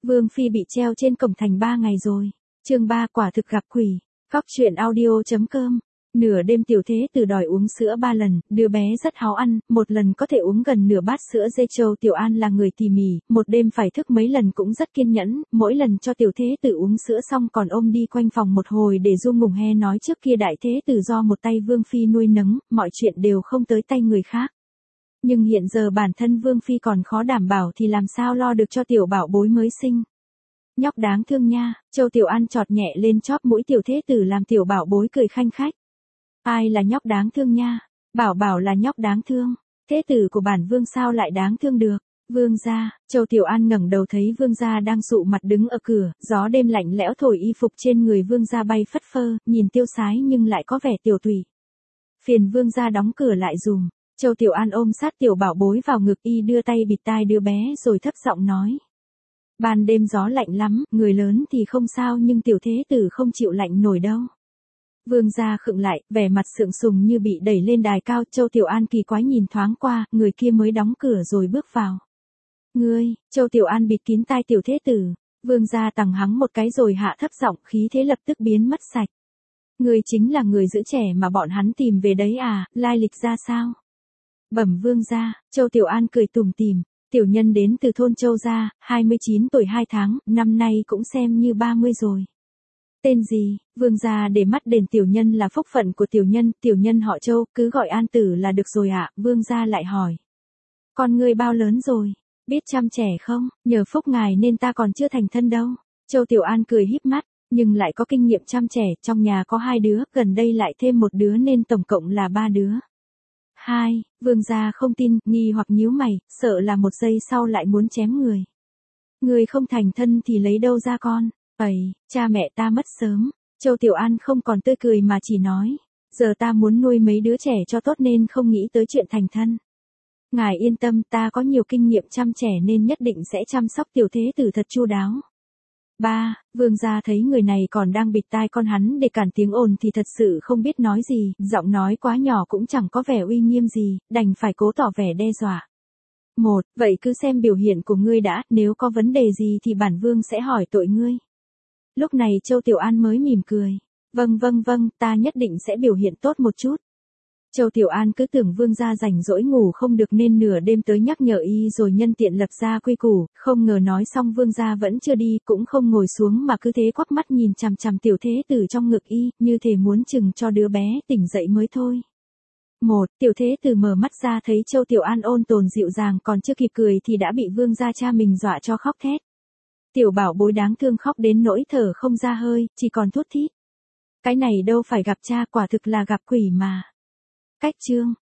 Vương Phi bị treo trên cổng thành 3 ngày rồi. Chương 3 quả thực gặp quỷ. Góc truyện audio.com. Nửa đêm tiểu thế tử đòi uống sữa 3 lần, đứa bé rất háo ăn, một lần có thể uống gần nửa bát sữa dê trâu. Tiểu An là người tỉ mỉ, một đêm phải thức mấy lần cũng rất kiên nhẫn, mỗi lần cho tiểu thế tử uống sữa xong còn ôm đi quanh phòng một hồi để Du Ngùng He nói trước kia đại thế tử do một tay Vương Phi nuôi nấng, mọi chuyện đều không tới tay người khác. Nhưng hiện giờ bản thân Vương Phi còn khó đảm bảo thì làm sao lo được cho tiểu bảo bối mới sinh. Nhóc đáng thương nha, Châu Tiểu An chọt nhẹ lên chóp mũi tiểu thế tử làm tiểu bảo bối cười khanh khách. Ai là nhóc đáng thương nha? Bảo bảo là nhóc đáng thương. Thế tử của bản vương sao lại đáng thương được? Vương gia, Châu Tiểu An ngẩng đầu thấy vương gia đang sụ mặt đứng ở cửa, gió đêm lạnh lẽo thổi y phục trên người vương gia bay phất phơ, nhìn tiêu sái nhưng lại có vẻ tiểu tụy. Phiền vương gia đóng cửa lại dùm. Châu Tiểu An ôm sát tiểu bảo bối vào ngực y đưa tay bịt tai đứa bé rồi thấp giọng nói. Ban đêm gió lạnh lắm, người lớn thì không sao nhưng tiểu thế tử không chịu lạnh nổi đâu. Vương gia khựng lại, vẻ mặt sượng sùng như bị đẩy lên đài cao. Châu Tiểu An kỳ quái nhìn thoáng qua, người kia mới đóng cửa rồi bước vào. Ngươi, Châu Tiểu An bịt kín tai tiểu thế tử. Vương gia tằng hắng một cái rồi hạ thấp giọng, khí thế lập tức biến mất sạch. Ngươi chính là người giữ trẻ mà bọn hắn tìm về đấy à, lai lịch ra sao? Bẩm vương gia, Châu Tiểu An cười tủm tỉm. Tiểu nhân đến từ thôn Châu gia, 29 tuổi 2 tháng, năm nay cũng xem như 30 rồi. Tên gì? Vương gia để mắt đền tiểu nhân là phúc phận của tiểu nhân họ Châu, cứ gọi An Tử là được rồi ạ. Vương gia lại hỏi. Con ngươi bao lớn rồi? Biết chăm trẻ không? Nhờ phúc ngài nên ta còn chưa thành thân đâu. Châu Tiểu An cười híp mắt, nhưng lại có kinh nghiệm chăm trẻ, trong nhà có 2 đứa, gần đây lại thêm một đứa nên tổng cộng là 3 đứa. Vương gia không tin, nghi hoặc nhíu mày, sợ là một giây sau lại muốn chém người. Người không thành thân thì lấy đâu ra con? Ấy, cha mẹ ta mất sớm. Châu Tiểu An không còn tươi cười mà chỉ nói. Giờ ta muốn nuôi mấy đứa trẻ cho tốt nên không nghĩ tới chuyện thành thân. Ngài yên tâm, ta có nhiều kinh nghiệm chăm trẻ nên nhất định sẽ chăm sóc tiểu thế tử thật chu đáo. Vương gia thấy người này còn đang bịt tai con hắn để cản tiếng ồn thì thật sự không biết nói gì, giọng nói quá nhỏ cũng chẳng có vẻ uy nghiêm gì, đành phải cố tỏ vẻ đe dọa. Vậy cứ xem biểu hiện của ngươi đã, nếu có vấn đề gì thì bản vương sẽ hỏi tội ngươi. Lúc này Châu Tiểu An mới mỉm cười. Vâng, ta nhất định sẽ biểu hiện tốt một chút. Châu Tiểu An cứ tưởng vương gia rảnh rỗi ngủ không được nên nửa đêm tới nhắc nhở y rồi nhân tiện lập ra quy củ, không ngờ nói xong vương gia vẫn chưa đi, cũng không ngồi xuống mà cứ thế quắc mắt nhìn chằm chằm tiểu thế tử trong ngực y, như thể muốn chừng cho đứa bé tỉnh dậy mới thôi. Tiểu thế tử mở mắt ra thấy Châu Tiểu An ôn tồn dịu dàng còn chưa kịp cười thì đã bị vương gia cha mình dọa cho khóc thét. Tiểu bảo bối đáng thương khóc đến nỗi thở không ra hơi, chỉ còn thút thít. Cái này đâu phải gặp cha, quả thực là gặp quỷ mà. Cách chương.